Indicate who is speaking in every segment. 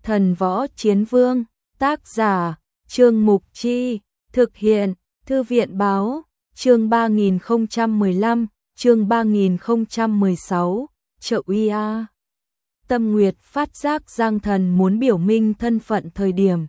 Speaker 1: Thần Võ Chiến Vương, tác giả, Trương Mục Chi, thực hiện, Thư viện Báo, chương 3015, chương 3016, Trợ Uy A. Tâm Nguyệt phát giác Giang Thần muốn biểu minh thân phận thời điểm.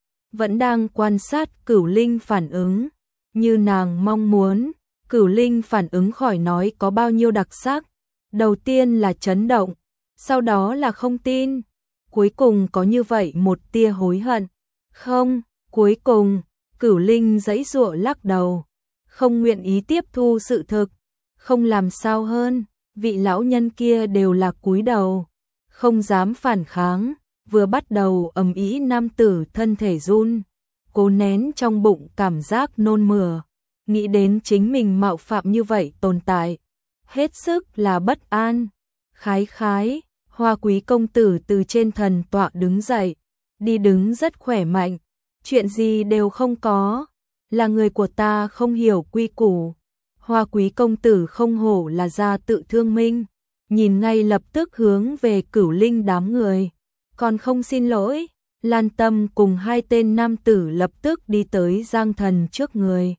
Speaker 1: Vẫn đang quan sát Cửu Linh phản ứng, như nàng mong muốn, Cửu Linh phản ứng khỏi nói có bao nhiêu đặc sắc. Đầu tiên là chấn động, sau đó là không tin, cuối cùng có như vậy một tia hối hận. Không, cuối cùng, Cửu Linh giãy giụa lắc đầu, không nguyện ý tiếp thu sự thực, không làm sao hơn, vị lão nhân kia đều là cúi đầu, không dám phản kháng, vừa bắt đầu ầm ĩ nam tử thân thể run, cố nén trong bụng cảm giác nôn mửa, nghĩ đến chính mình mạo phạm như vậy tồn tại, hết sức là bất an. Khái khái, Hoa Quý công tử từ trên thần tọa đứng dậy, đi đứng rất khỏe mạnh, chuyện gì đều không có, là người của ta không hiểu quy củ. Hoa Quý công tử không hổ là gia tự thương minh, nhìn ngay lập tức hướng về Cửu Linh đám người, còn không xin lỗi. Lan Tâm cùng hai tên nam tử lập tức đi tới Giang Thần trước người,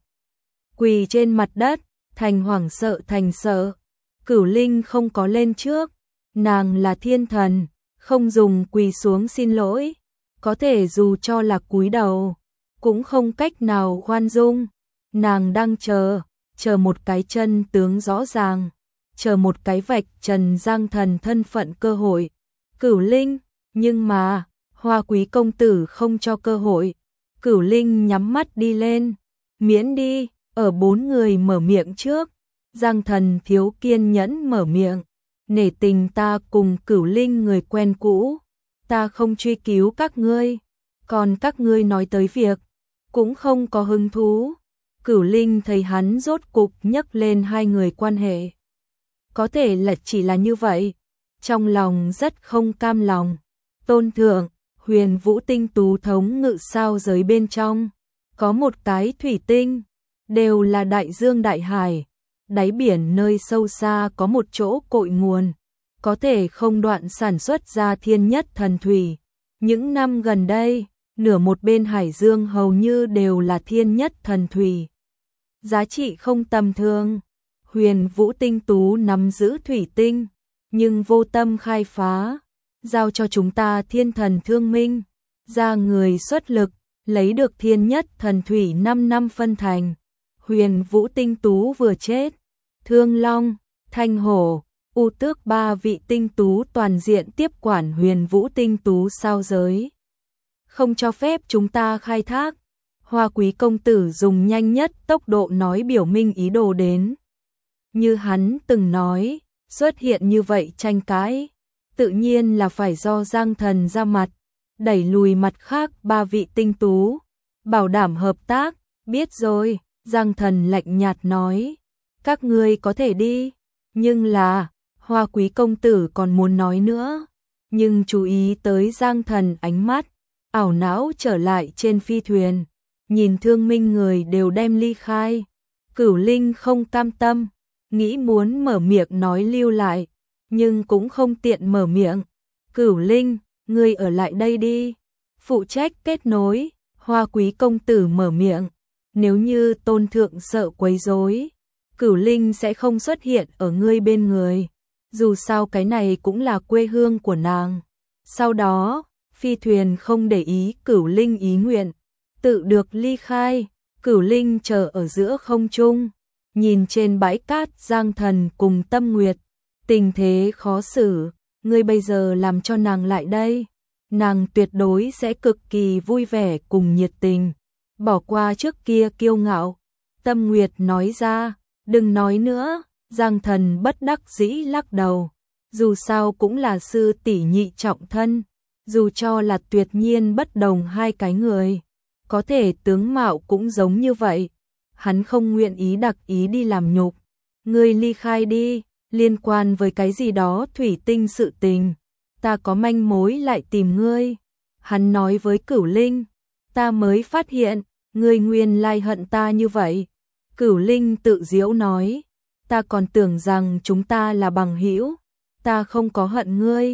Speaker 1: quỳ trên mặt đất, thành hoảng sợ thành sợ. Cửu Linh không có lên trước, nàng là thiên thần, không dùng quỳ xuống xin lỗi, có thể dù cho là cúi đầu, cũng không cách nào khoan dung. Nàng đang chờ một cái chân tướng rõ ràng, chờ một cái vạch trần Giang Thần thân phận cơ hội. Cửu Linh, nhưng mà, Hoa Quý công tử không cho cơ hội. Cửu Linh nhắm mắt đi lên, miễn đi, ở bốn người mở miệng trước. Giang Thần thiếu kiên nhẫn mở miệng, nể tình ta cùng Cửu Linh người quen cũ, ta không truy cứu các ngươi, còn các ngươi nói tới việc, cũng không có hứng thú. Cửu Linh thấy hắn rốt cục nhắc lên hai người quan hệ, có thể là chỉ là như vậy, trong lòng rất không cam lòng. Tôn thượng, Huyền Vũ tinh tú thống ngự sao giới bên trong, có một cái thủy tinh, đều là đại dương đại hải. Đáy biển nơi sâu xa có một chỗ cội nguồn, có thể không đoạn sản xuất ra thiên nhất thần thủy. Những năm gần đây, nửa một bên hải dương hầu như đều là thiên nhất thần thủy. Giá trị không tầm thường. Huyền Vũ tinh tú nắm giữ thủy tinh, nhưng vô tâm khai phá, giao cho chúng ta thiên thần thương minh, ra người xuất lực, lấy được thiên nhất thần thủy 5 năm phân thành. Huyền Vũ tinh tú vừa chết, Thương Long, Thanh Hổ, U Tước ba vị tinh tú toàn diện tiếp quản Huyền Vũ tinh tú sao giới, không cho phép chúng ta khai thác. Hoa Quý công tử dùng nhanh nhất tốc độ nói biểu minh ý đồ đến. Như hắn từng nói, xuất hiện như vậy tranh cãi, tự nhiên là phải do Giang Thần ra mặt, đẩy lùi mặt khác ba vị tinh tú, bảo đảm hợp tác. Biết rồi, Giang Thần lạnh nhạt nói, các ngươi có thể đi, nhưng là, Hoa Quý công tử còn muốn nói nữa, nhưng chú ý tới Giang Thần ánh mắt, ảo não trở lại trên phi thuyền, nhìn thương minh người đều đem ly khai. Cửu Linh không cam tâm, nghĩ muốn mở miệng nói lưu lại, nhưng cũng không tiện mở miệng. Cửu Linh, ngươi ở lại đây đi, phụ trách kết nối. Hoa Quý công tử mở miệng, nếu như tôn thượng sợ quấy rối, Cửu Linh sẽ không xuất hiện ở ngươi bên người, dù sao cái này cũng là quê hương của nàng. Sau đó, phi thuyền không để ý Cửu Linh ý nguyện, tự được ly khai. Cửu Linh chờ ở giữa không trung, nhìn trên bãi cát Giang Thần cùng Tâm Nguyệt, tình thế khó xử, ngươi bây giờ làm cho nàng lại đây, nàng tuyệt đối sẽ cực kỳ vui vẻ cùng nhiệt tình, bỏ qua trước kia kiêu ngạo. Tâm Nguyệt nói ra, đừng nói nữa. Giang Thần bất đắc dĩ lắc đầu, dù sao cũng là sư tỷ nhị trọng thân, dù cho là tuyệt nhiên bất đồng hai cái người, có thể tướng mạo cũng giống như vậy, hắn không nguyện ý đặc ý đi làm nhục. Ngươi ly khai đi, liên quan với cái gì đó thủy tinh sự tình, ta có manh mối lại tìm ngươi. Hắn nói với Cửu Linh, ta mới phát hiện, ngươi nguyên lai hận ta như vậy. Cửu Linh tự giễu nói, ta còn tưởng rằng chúng ta là bằng hữu, ta không có hận ngươi,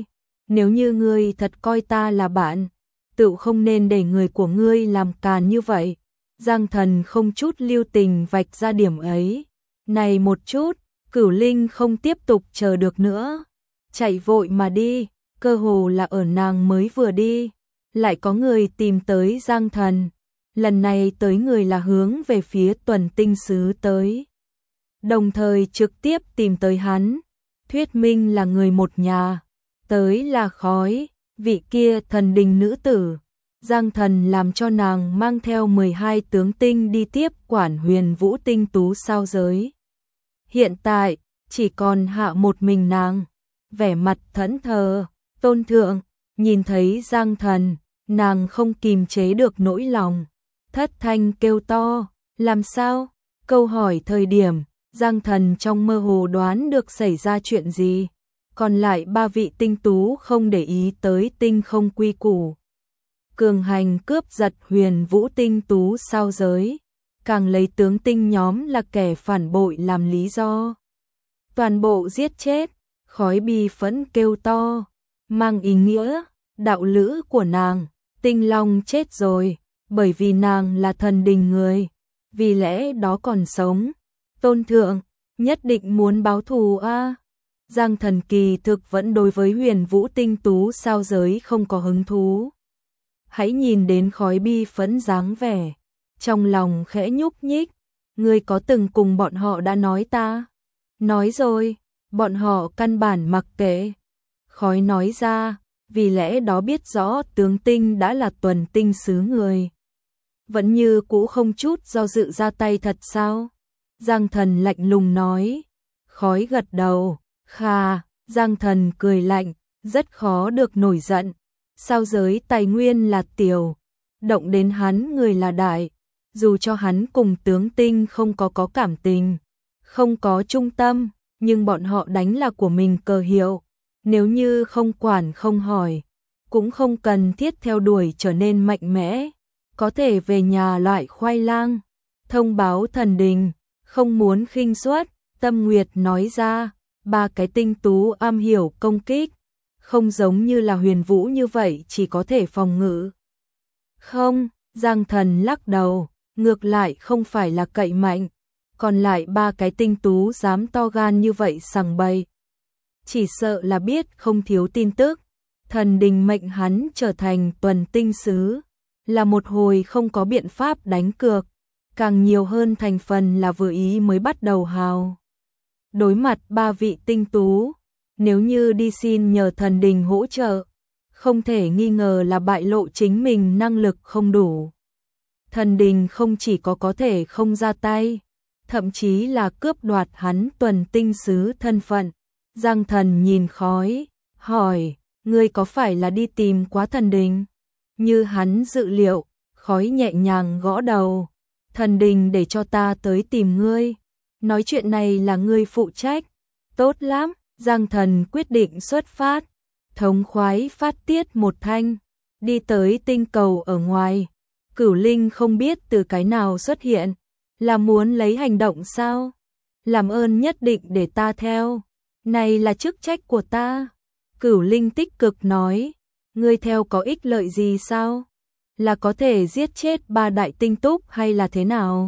Speaker 1: nếu như ngươi thật coi ta là bạn, tự không nên để người của ngươi làm càn như vậy. Giang Thần không chút lưu tình vạch ra điểm ấy. Này một chút, Cửu Linh không tiếp tục chờ được nữa, chạy vội mà đi, cơ hồ là ở nàng mới vừa đi, lại có người tìm tới Giang Thần. Lần này tới người là hướng về phía Tuần Tinh Sứ tới, đồng thời trực tiếp tìm tới hắn, thuyết minh là người một nhà. Tới là Khói, vị kia thần đình nữ tử. Giang Thần làm cho nàng mang theo 12 tướng tinh đi tiếp quản Huyền Vũ tinh tú sao giới. Hiện tại, chỉ còn hạ một mình nàng, vẻ mặt thẫn thờ. Tôn thượng, nhìn thấy Giang Thần, nàng không kìm chế được nỗi lòng, thất thanh kêu to, làm sao? Câu hỏi thời điểm, Giang Thần trong mơ hồ đoán được xảy ra chuyện gì, còn lại 3 vị tinh tú không để ý tới tinh không quy củ. Cường hành cướp giật Huyền Vũ tinh tú sao giới, càng lấy tướng tinh nhóm là kẻ phản bội làm lý do. Toàn bộ giết chết, Khói bi phẫn kêu to, mang ý nghĩa, đạo lữ của nàng, Tinh Long chết rồi, bởi vì nàng là thần đình người, vì lẽ đó còn sống. Tôn thượng, nhất định muốn báo thù a. Giang Thần kỳ thực vẫn đối với Huyền Vũ tinh tú sao giới không có hứng thú. Hãy nhìn đến Khói bi phẫn dáng vẻ, trong lòng khẽ nhúc nhích, ngươi có từng cùng bọn họ đã nói ta? Nói rồi, bọn họ căn bản mặc kệ. Khói nói ra, vì lẽ đó biết rõ tướng tinh đã là Tuần Tinh Sứ người. Vẫn như cũ không chút do dự ra tay thật sao? Giang Thần lạnh lùng nói. Khói gật đầu, khà, Giang Thần cười lạnh, rất khó được nổi giận. Sao giới tài nguyên là tiểu, động đến hắn người là đại, dù cho hắn cùng tướng tinh không có cảm tình, không có trung tâm, nhưng bọn họ đánh là của mình cờ hiệu, nếu như không quản không hỏi, cũng không cần thiết theo đuổi trở nên mạnh mẽ, có thể về nhà loại khoai lang, thông báo thần đình, không muốn khinh suất. Tâm Nguyệt nói ra, 3 cái tinh tú am hiểu công kích, không giống như là Huyền Vũ như vậy chỉ có thể phòng ngự. Không, Giang Thần lắc đầu, ngược lại không phải là cậy mạnh, còn lại 3 cái tinh tú dám to gan như vậy sằng bậy, chỉ sợ là biết không thiếu tin tức. Thần đình mệnh hắn trở thành Tuần Tinh Sứ, là một hồi không có biện pháp đánh cược, càng nhiều hơn thành phần là vừa ý mới bắt đầu hào. Đối mặt 3 vị tinh tú, nếu như đi xin nhờ thần đình hỗ trợ, không thể nghi ngờ là bại lộ chính mình năng lực không đủ. Thần đình không chỉ có thể không ra tay, thậm chí là cướp đoạt hắn Tuần Tinh Sứ thân phận. Giang Thần nhìn Khói, hỏi, ngươi có phải là đi tìm quá thần đình? Như hắn dự liệu, Khói nhẹ nhàng gõ đầu, thần đình để cho ta tới tìm ngươi, nói chuyện này là ngươi phụ trách. Tốt lắm, Giang Thần quyết định xuất phát, thống khoái phát tiết một thanh, đi tới tinh cầu ở ngoài. Cửu Linh không biết từ cái nào xuất hiện, là muốn lấy hành động sao? Làm ơn nhất định để ta theo, này là chức trách của ta. Cửu Linh tích cực nói, ngươi theo có ích lợi gì sao? Là có thể giết chết 3 đại tinh túc hay là thế nào?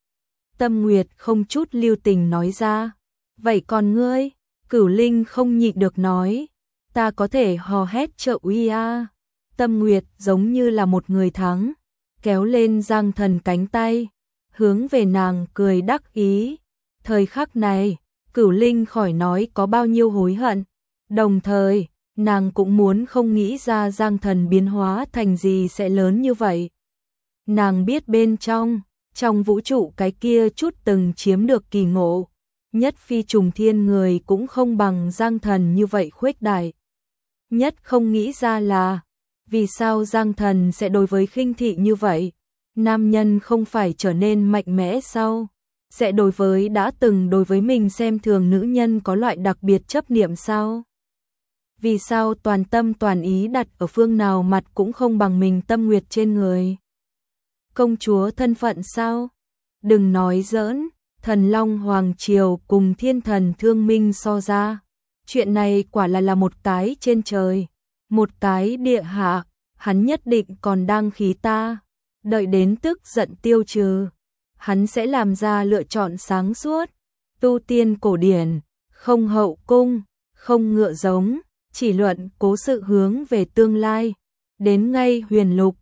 Speaker 1: Tâm Nguyệt không chút lưu tình nói ra, vậy còn ngươi? Cửu Linh không nhịn được nói, ta có thể hò hét trợ uy a. Tâm Nguyệt giống như là một người thắng, kéo lên Giang Thần cánh tay, hướng về nàng cười đắc ý. Thời khắc này, Cửu Linh khỏi nói có bao nhiêu hối hận, đồng thời, nàng cũng muốn không nghĩ ra Giang Thần biến hóa thành gì sẽ lớn như vậy. Nàng biết bên trong vũ trụ cái kia chút từng chiếm được kỳ ngộ, nhất phi trùng thiên người cũng không bằng Giang Thần như vậy khuếch đại. Nhất không nghĩ ra là, vì sao Giang Thần sẽ đối với khinh thị như vậy? Nam nhân không phải trở nên mạnh mẽ sao? Sẽ đối với đã từng đối với mình xem thường nữ nhân có loại đặc biệt chấp niệm sao? Vì sao toàn tâm toàn ý đặt ở phương nào mặt cũng không bằng mình Tâm Nguyệt trên người? Công chúa thân phận sao? Đừng nói giỡn, Thần Long Hoàng Triều cùng Thiên Thần Thương Minh so ra. Chuyện này quả là một cái trên trời. một cái địa hạ, hắn nhất định còn đang khí ta. Đợi đến tức giận tiêu trừ, hắn sẽ làm ra lựa chọn sáng suốt. Tu tiên cổ điển, không hậu cung, không ngựa giống, chỉ luận cố sự hướng về tương lai. Đến ngay huyền lục,